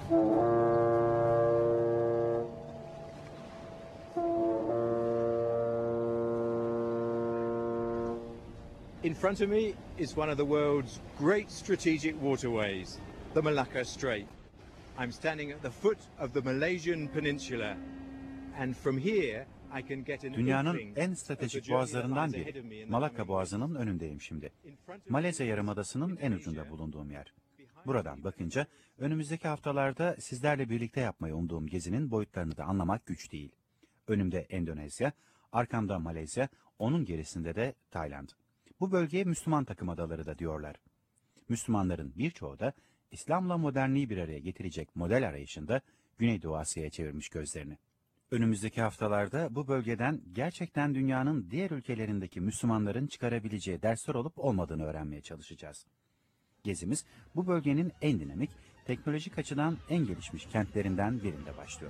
In front of me is one of the world's great strategic waterways, the Malacca Strait. I'm standing at the foot of the Malaysian Peninsula, and from here I can get an Dünyanın en stratejik boğazlarından biri, Malakka Boğazı'nın önündeyim şimdi. Malezya Yarımadası'nın en ucunda bulunduğum yer. Buradan bakınca önümüzdeki haftalarda sizlerle birlikte yapmayı umduğum gezinin boyutlarını da anlamak güç değil. Önümde Endonezya, arkamda Malezya, onun gerisinde de Tayland. Bu bölgeye Müslüman takım adaları da diyorlar. Müslümanların birçoğu da İslam'la modernliği bir araya getirecek model arayışında Güneydoğu Asya'ya çevirmiş gözlerini. Önümüzdeki haftalarda bu bölgeden gerçekten dünyanın diğer ülkelerindeki Müslümanların çıkarabileceği dersler olup olmadığını öğrenmeye çalışacağız. Gezimiz bu bölgenin en dinamik, teknolojik açıdan en gelişmiş kentlerinden birinde başlıyor.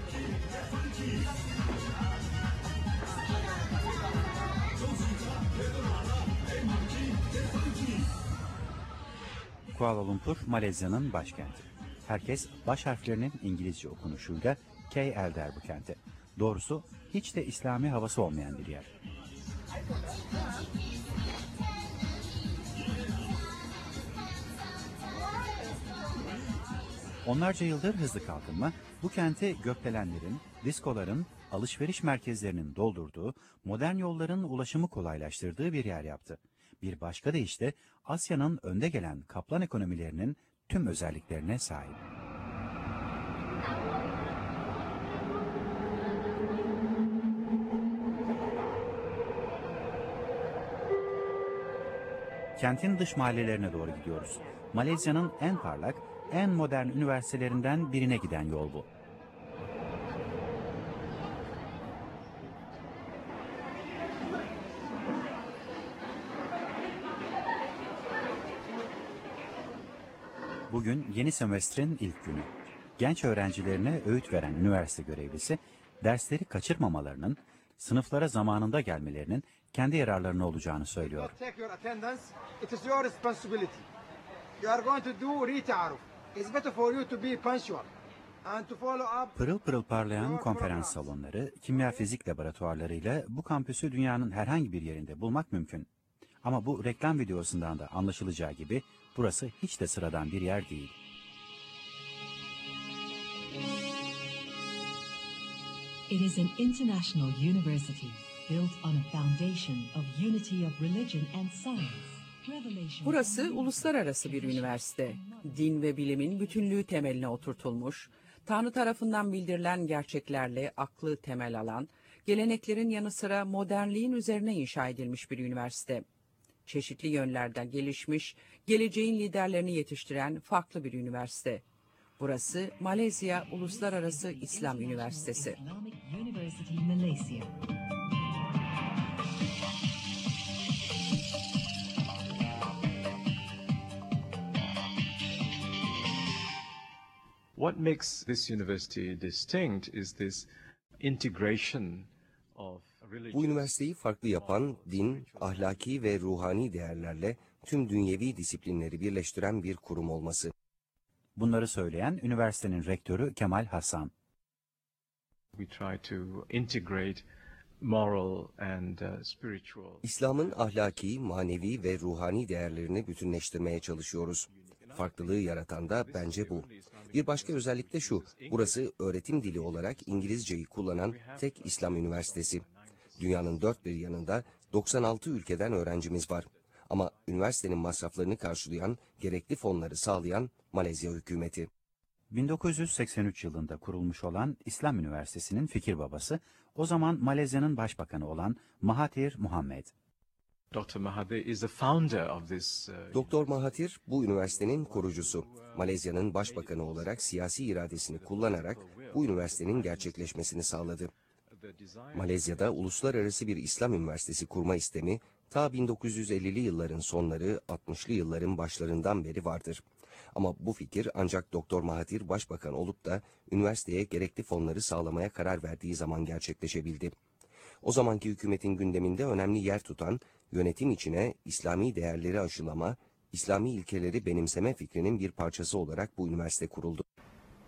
Kuala Lumpur, Malezya'nın başkenti. Herkes baş harflerinin İngilizce okunuşuyla KL der bu kente. Doğrusu hiç de İslami havası olmayan bir yer. Onlarca yıldır hızlı kalkınma, bu kenti gökdelenlerin, diskoların, alışveriş merkezlerinin doldurduğu, modern yolların ulaşımı kolaylaştırdığı bir yer yaptı. Bir başka deyişle Asya'nın önde gelen kaplan ekonomilerinin tüm özelliklerine sahip. Kentin dış mahallelerine doğru gidiyoruz. Malezya'nın en parlak, en modern üniversitelerinden birine giden yol bu. Bugün yeni semestrin ilk günü. Genç öğrencilerine öğüt veren üniversite görevlisi, dersleri kaçırmamalarının, sınıflara zamanında gelmelerinin kendi yararlarına olacağını söylüyor. Pırıl pırıl parlayan konferans salonları, kimya fizik laboratuvarlarıyla bu kampüsü dünyanın herhangi bir yerinde bulmak mümkün. Ama bu reklam videosundan da anlaşılacağı gibi burası hiç de sıradan bir yer değil. It is an international university built on a foundation of unity of religion and science. Burası uluslararası bir üniversite. Din ve bilimin bütünlüğü temeline oturtulmuş, Tanrı tarafından bildirilen gerçeklerle aklı temel alan, geleneklerin yanı sıra modernliğin üzerine inşa edilmiş bir üniversite. Çeşitli yönlerden gelişmiş, geleceğin liderlerini yetiştiren farklı bir üniversite. Burası Malezya Uluslararası İslam Üniversitesi. What makes this university distinct is this integration of Bu üniversiteyi farklı yapan din, ahlaki ve ruhani değerlerle tüm dünyevi disiplinleri birleştiren bir kurum olması. Bunları söyleyen üniversitenin rektörü Kemal Hasan. İslam'ın ahlaki, manevi ve ruhani değerlerini bütünleştirmeye çalışıyoruz. Farklılığı yaratan da bence bu. Bir başka özellik de şu, burası öğretim dili olarak İngilizceyi kullanan tek İslam üniversitesi. Dünyanın dört bir yanında 96 ülkeden öğrencimiz var. Ama üniversitenin masraflarını karşılayan, gerekli fonları sağlayan Malezya hükümeti. 1983 yılında kurulmuş olan İslam Üniversitesi'nin fikir babası, o zaman Malezya'nın başbakanı olan Mahathir Mohamad. Dr. Mahathir is the founder of this. Dr. Mahathir bu üniversitenin kurucusu. Malezya'nın başbakanı olarak siyasi iradesini kullanarak bu üniversitenin gerçekleşmesini sağladı. Malezya'da uluslararası bir İslam üniversitesi kurma istemi ta 1950'li yılların sonları, 60'lı yılların başlarından beri vardır. Ama bu fikir ancak Dr. Mahathir başbakan olup da üniversiteye gerekli fonları sağlamaya karar verdiği zaman gerçekleşebildi. O zamanki hükümetin gündeminde önemli yer tutan, yönetim içine İslami değerleri aşılama, İslami ilkeleri benimseme fikrinin bir parçası olarak bu üniversite kuruldu.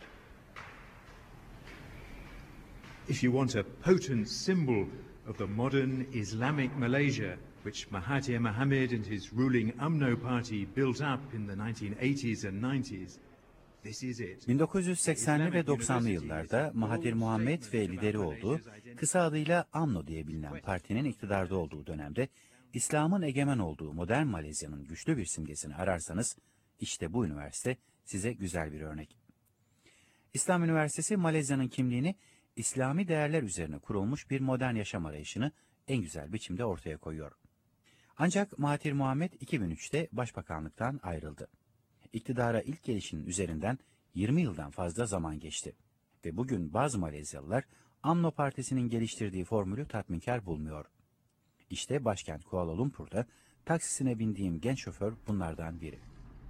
If you want a potent symbol of the modern Islamic Malaysia, which Mahathir Mohamad and his ruling UMNO party built up in the 1980s and 90s, this is it. 1980'li ve 90'lı yıllarda Mahathir Mohamad ve lideri olduğu, kısa adıyla UMNO diye bilinen partinin iktidarda olduğu dönemde İslam'ın egemen olduğu modern Malezya'nın güçlü bir simgesini ararsanız, işte bu üniversite size güzel bir örnek. İslam Üniversitesi, Malezya'nın kimliğini İslami değerler üzerine kurulmuş bir modern yaşam arayışını en güzel biçimde ortaya koyuyor. Ancak Mahathir Mohamad 2003'te başbakanlıktan ayrıldı. İktidara ilk gelişinin üzerinden 20 yıldan fazla zaman geçti. Ve bugün bazı Malezyalılar UMNO Partisi'nin geliştirdiği formülü tatminkar bulmuyor. İşte başkent Kuala Lumpur'da taksisine bindiğim genç şoför bunlardan biri.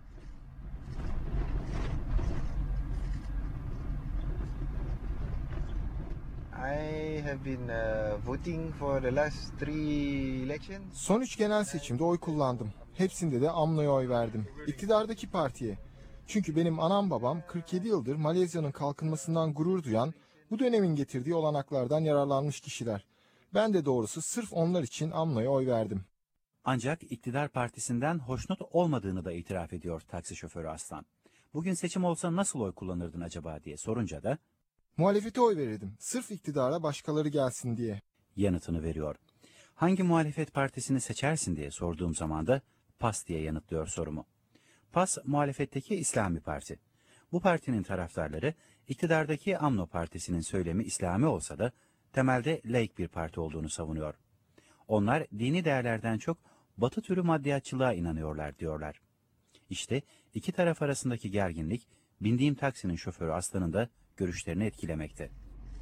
I have been voting for the last 3 elections. Son 3 genel seçimde oy kullandım. Hepsinde de UMNO'ya oy verdim. İktidardaki partiye. Çünkü benim anam babam 47 yıldır Malezya'nın kalkınmasından gurur duyan, bu dönemin getirdiği olanaklardan yararlanmış kişiler. Ben de doğrusu sırf onlar için UMNO'ya oy verdim. Ancak iktidar partisinden hoşnut olmadığını da itiraf ediyor taksi şoförü Aslan. Bugün seçim olsa nasıl oy kullanırdın acaba diye sorunca da muhalefete oy verirdim. Sırf iktidara başkaları gelsin diye. Yanıtını veriyor. Hangi muhalefet partisini seçersin diye sorduğum zaman da PAS diye yanıtlıyor sorumu. PAS, muhalefetteki İslami Parti. Bu partinin taraftarları, iktidardaki UMNO Partisi'nin söylemi İslami olsa da temelde laik bir parti olduğunu savunuyor. Onlar dini değerlerden çok batı türü maddiyatçılığa inanıyorlar diyorlar. İşte iki taraf arasındaki gerginlik, bindiğim taksinin şoförü Aslan'ın da görüşlerini etkilemekte.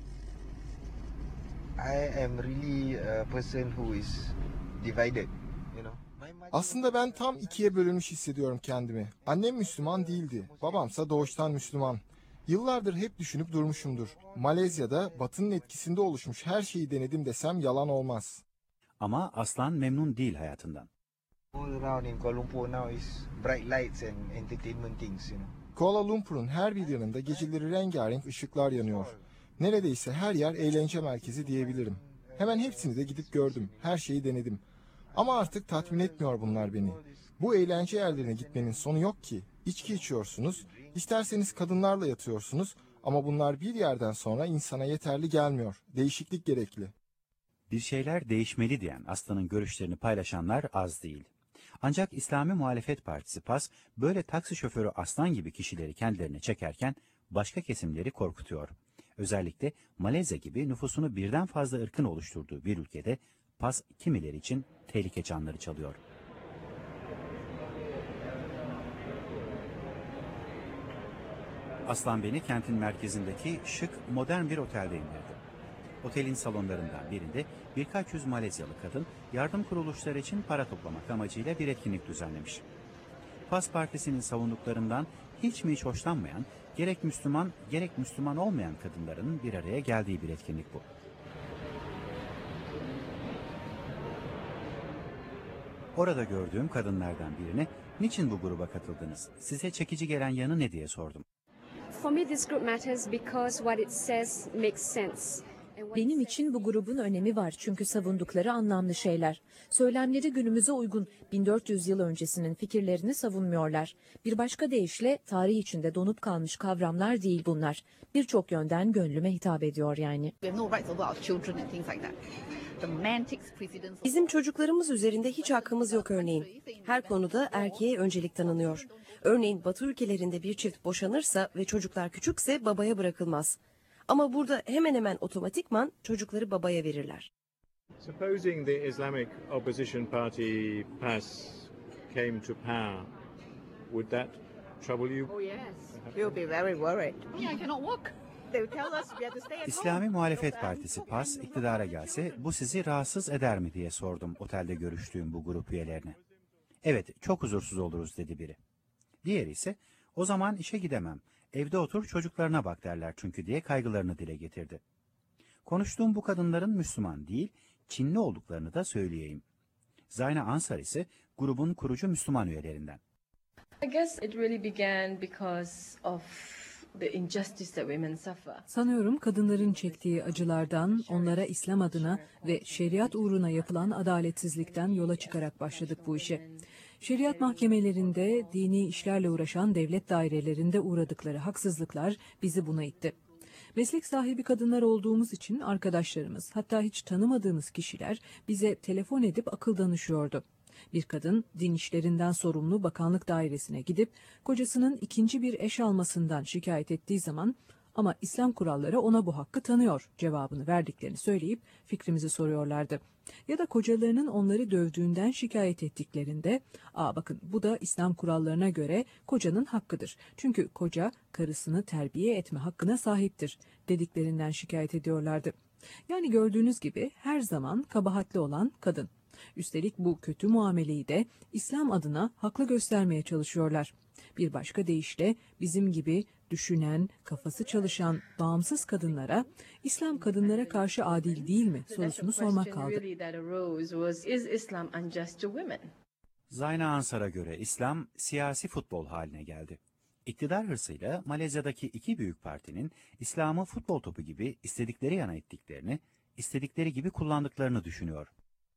I am really a person who is divided, Aslında ben tam ikiye bölünmüş hissediyorum kendimi. Annem Müslüman değildi, babamsa doğuştan Müslüman. Yıllardır hep düşünüp durmuşumdur. Malezya'da Batı'nın etkisinde oluşmuş her şeyi denedim desem yalan olmaz. Ama Aslan memnun değil hayatından. All around in Kuala Lumpur now is bright lights and entertainment things, Kuala Lumpur'un her bir yanında geceleri rengarenk ışıklar yanıyor. Neredeyse her yer eğlence merkezi diyebilirim. Hemen hepsini de gidip gördüm, her şeyi denedim. Ama artık tatmin etmiyor bunlar beni. Bu eğlence yerlerine gitmenin sonu yok ki. İçki içiyorsunuz, isterseniz kadınlarla yatıyorsunuz ama bunlar bir yerden sonra insana yeterli gelmiyor. Değişiklik gerekli. Bir şeyler değişmeli diyen Aslan'ın görüşlerini paylaşanlar az değil. Ancak İslami Muhalefet Partisi PAS, böyle taksi şoförü Aslan gibi kişileri kendilerine çekerken başka kesimleri korkutuyor. Özellikle Malezya gibi nüfusunu birden fazla ırkın oluşturduğu bir ülkede PAS kimileri için tehlike çanları çalıyor. Aslan beni kentin merkezindeki şık, modern bir otelde indirdi. Otelin salonlarından birinde birkaç yüz Malezyalı kadın yardım kuruluşları için para toplamak amacıyla bir etkinlik düzenlemiş. PAS Partisi'nin savunduklarından hiç mi hiç hoşlanmayan, gerek Müslüman gerek Müslüman olmayan kadınların bir araya geldiği bir etkinlik bu. Orada gördüğüm kadınlardan birine niçin bu gruba katıldınız, size çekici gelen yanı ne diye sordum. For me this group matters because what it says makes sense. Benim için bu grubun önemi var çünkü savundukları anlamlı şeyler. Söylemleri günümüze uygun, 1400 yıl öncesinin fikirlerini savunmuyorlar. Bir başka deyişle tarih içinde donup kalmış kavramlar değil bunlar. Birçok yönden gönlüme hitap ediyor yani. Bizim çocuklarımız üzerinde hiç hakkımız yok örneğin. Her konuda erkeğe öncelik tanınıyor. Örneğin Batı ülkelerinde bir çift boşanırsa ve çocuklar küçükse babaya bırakılmaz. Ama burada hemen hemen otomatikman çocukları babaya verirler. Supposing the Islamic opposition party PAS came to power, would that trouble you? Oh yes, we'll be very worried. I cannot walk. İslami Muhalefet Partisi PAS iktidara gelse bu sizi rahatsız eder mi diye sordum otelde görüştüğüm bu grup üyelerine. Evet, çok huzursuz oluruz dedi biri. Diğeri ise o zaman işe gidemem, evde otur çocuklarına bak derler çünkü diye kaygılarını dile getirdi. Konuştuğum bu kadınların Müslüman değil, Çinli olduklarını da söyleyeyim. Zayna Ansar ise grubun kurucu Müslüman üyelerinden. I guess it really began because of Sanıyorum kadınların çektiği acılardan, onlara İslam adına ve şeriat uğruna yapılan adaletsizlikten yola çıkarak başladık bu işe. Şeriat mahkemelerinde, dini işlerle uğraşan devlet dairelerinde uğradıkları haksızlıklar bizi buna itti. Meslek sahibi kadınlar olduğumuz için arkadaşlarımız, hatta hiç tanımadığımız kişiler bize telefon edip akıl danışıyordu. Bir kadın din işlerinden sorumlu bakanlık dairesine gidip kocasının ikinci bir eş almasından şikayet ettiği zaman ama İslam kuralları ona bu hakkı tanıyor cevabını verdiklerini söyleyip fikrimizi soruyorlardı. Ya da kocalarının onları dövdüğünden şikayet ettiklerinde bakın bu da İslam kurallarına göre kocanın hakkıdır. Çünkü koca karısını terbiye etme hakkına sahiptir dediklerinden şikayet ediyorlardı. Yani gördüğünüz gibi her zaman kabahatli olan kadın. Üstelik bu kötü muameleyi de İslam adına haklı göstermeye çalışıyorlar. Bir başka deyişle bizim gibi düşünen, kafası çalışan, bağımsız kadınlara İslam kadınlara karşı adil değil mi sorusunu sormak kaldı. Zayna Ansar'a göre İslam siyasi futbol haline geldi. İktidar hırsıyla Malezya'daki iki büyük partinin İslam'ı futbol topu gibi istedikleri yana ettiklerini, istedikleri gibi kullandıklarını düşünüyor.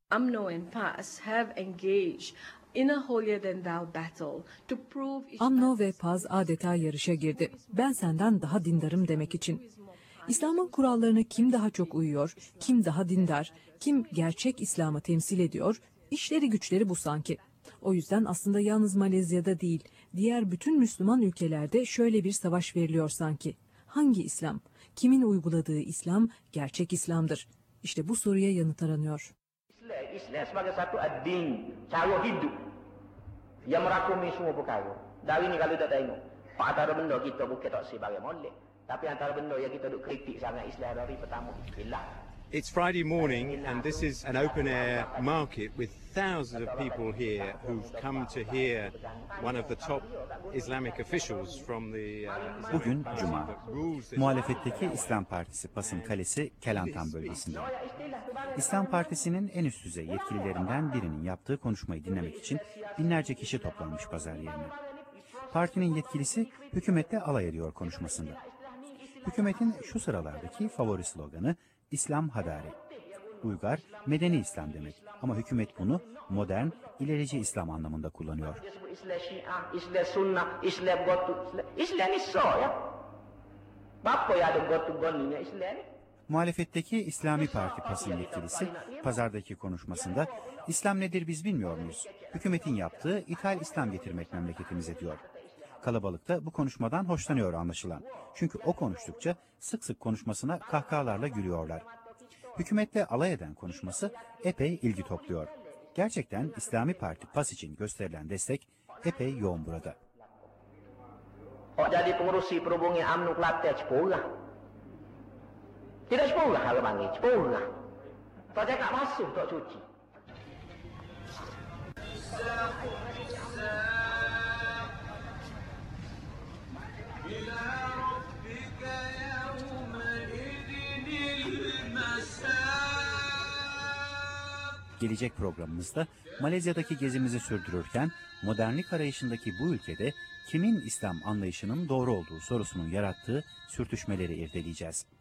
AMNO ve PAZ adeta yarışa girdi. Ben senden daha dindarım demek için. İslam'ın kurallarına kim daha çok uyuyor, kim daha dindar, kim gerçek İslam'ı temsil ediyor, işleri güçleri bu sanki. O yüzden aslında yalnız Malezya'da değil, diğer bütün Müslüman ülkelerde şöyle bir savaş veriliyor sanki. Hangi İslam? Kimin uyguladığı İslam gerçek İslam'dır? İşte bu soruya yanıt aranıyor. Islam sebagai satu ad-din, cara hidup yang merakumi semua perkara. Dari ni kalau tak tengok, antara benda kita bukan tak sebagai molek, tapi antara benda yang kita duk kritik sangat Islam dari pertama bismillah. It's Friday morning and this is an open-air market with thousands of people here who've come to hear one of the top Islamic officials from the Bugün Cuma. Muhalefetteki İslam Partisi PAS'ın kalesi Kelantan bölgesinde. İslam Partisi'nin en üst düzey yetkililerinden birinin yaptığı konuşmayı dinlemek için binlerce kişi toplanmış pazar yerine. Partinin yetkilisi hükümetle alay ediyor konuşmasında. Hükümetin şu sıralardaki favori sloganı İslam Hadari. Uygar, medeni İslam demek ama hükümet bunu modern, ilerici İslam anlamında kullanıyor. İslam sunnah, İslam gotu, İslam iso ya. Bapa ya ada gotu goninya İslam. Muhalefetteki İslami Parti PAS'ın yetkilisi pazardaki konuşmasında İslam nedir biz bilmiyor muyuz? Hükümetin yaptığı ithal İslam getirmek memleketimize diyor. Kalabalık da bu konuşmadan hoşlanıyor anlaşılan. Çünkü o konuştukça sık sık konuşmasına kahkahalarla gülüyorlar. Hükümetle alay eden konuşması epey ilgi topluyor. Gerçekten İslami Parti PAS için gösterilen destek epey yoğun burada. Jadi pengurusi perhubungan UMNO Klaten 10. Tidak 10 harga bangi, 10. Tak cakap masuk tak cuci. Gelecek programımızda Malezya'daki gezimizi sürdürürken modernlik arayışındaki bu ülkede kimin İslam anlayışının doğru olduğu sorusunun yarattığı sürtüşmeleri irdeleyeceğiz.